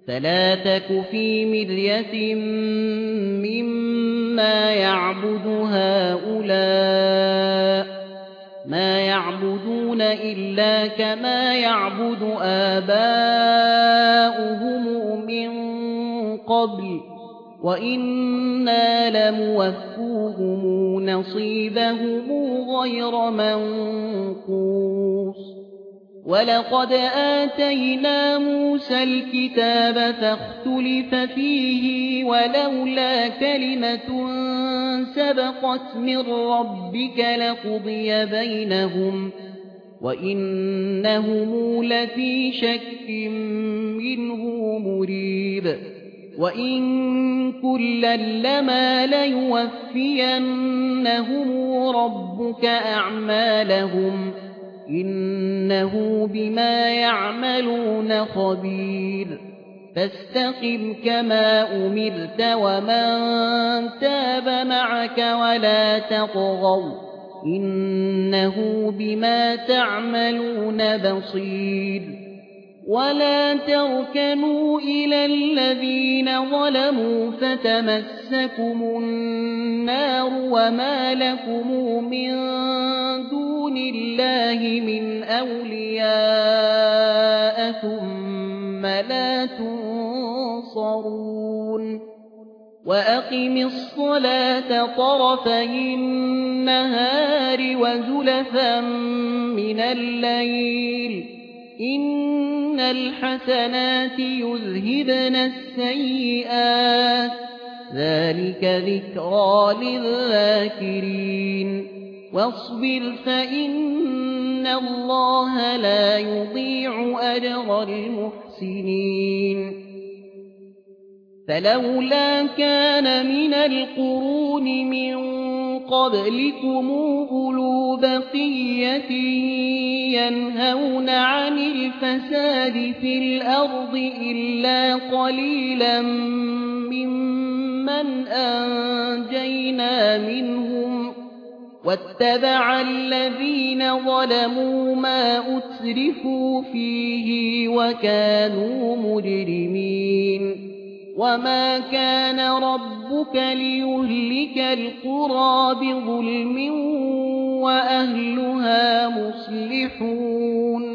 فلا تك في مرية مما يعبد هؤلاء ما يعبدون إلا كما يعبد آباؤهم من قبل وإنا لموفوهم نصيبهم غير منقوص ولقد آتينا موسى الكتاب فاختلف فيه ولولا كلمة سبقت من ربك لقضي بينهم وإنهم لفي شك منه مريب وإن كلا لما ليوفينهم ربك أعمالهم إنه بما يعملون خبير فاستقم كما أمرت ومن تاب معك ولا تطغوا إنه بما تعملون بصير ولا تركنوا إلى الذين ظلموا فتمسكم النار وما لكم من دون الله من أولياء ثم لا تنصرون وأقم الصلاة طرفي النهار وزلفا من الليل إن الحسنات يذهبن السيئات ذلك ذكرى للذاكرين واصبر فإن الله لا يضيع أجر المحسنين فلولا كان من القرون من قبلكم أولو بقية ينهون عن الفساد في الأرض إلا قليلا ممن أنجينا منهم واتبع الذين ظلموا ما أترفوا فيه وكانوا مجرمين وما كان ربك ليهلك القرى بظلم وأهلها مصلحون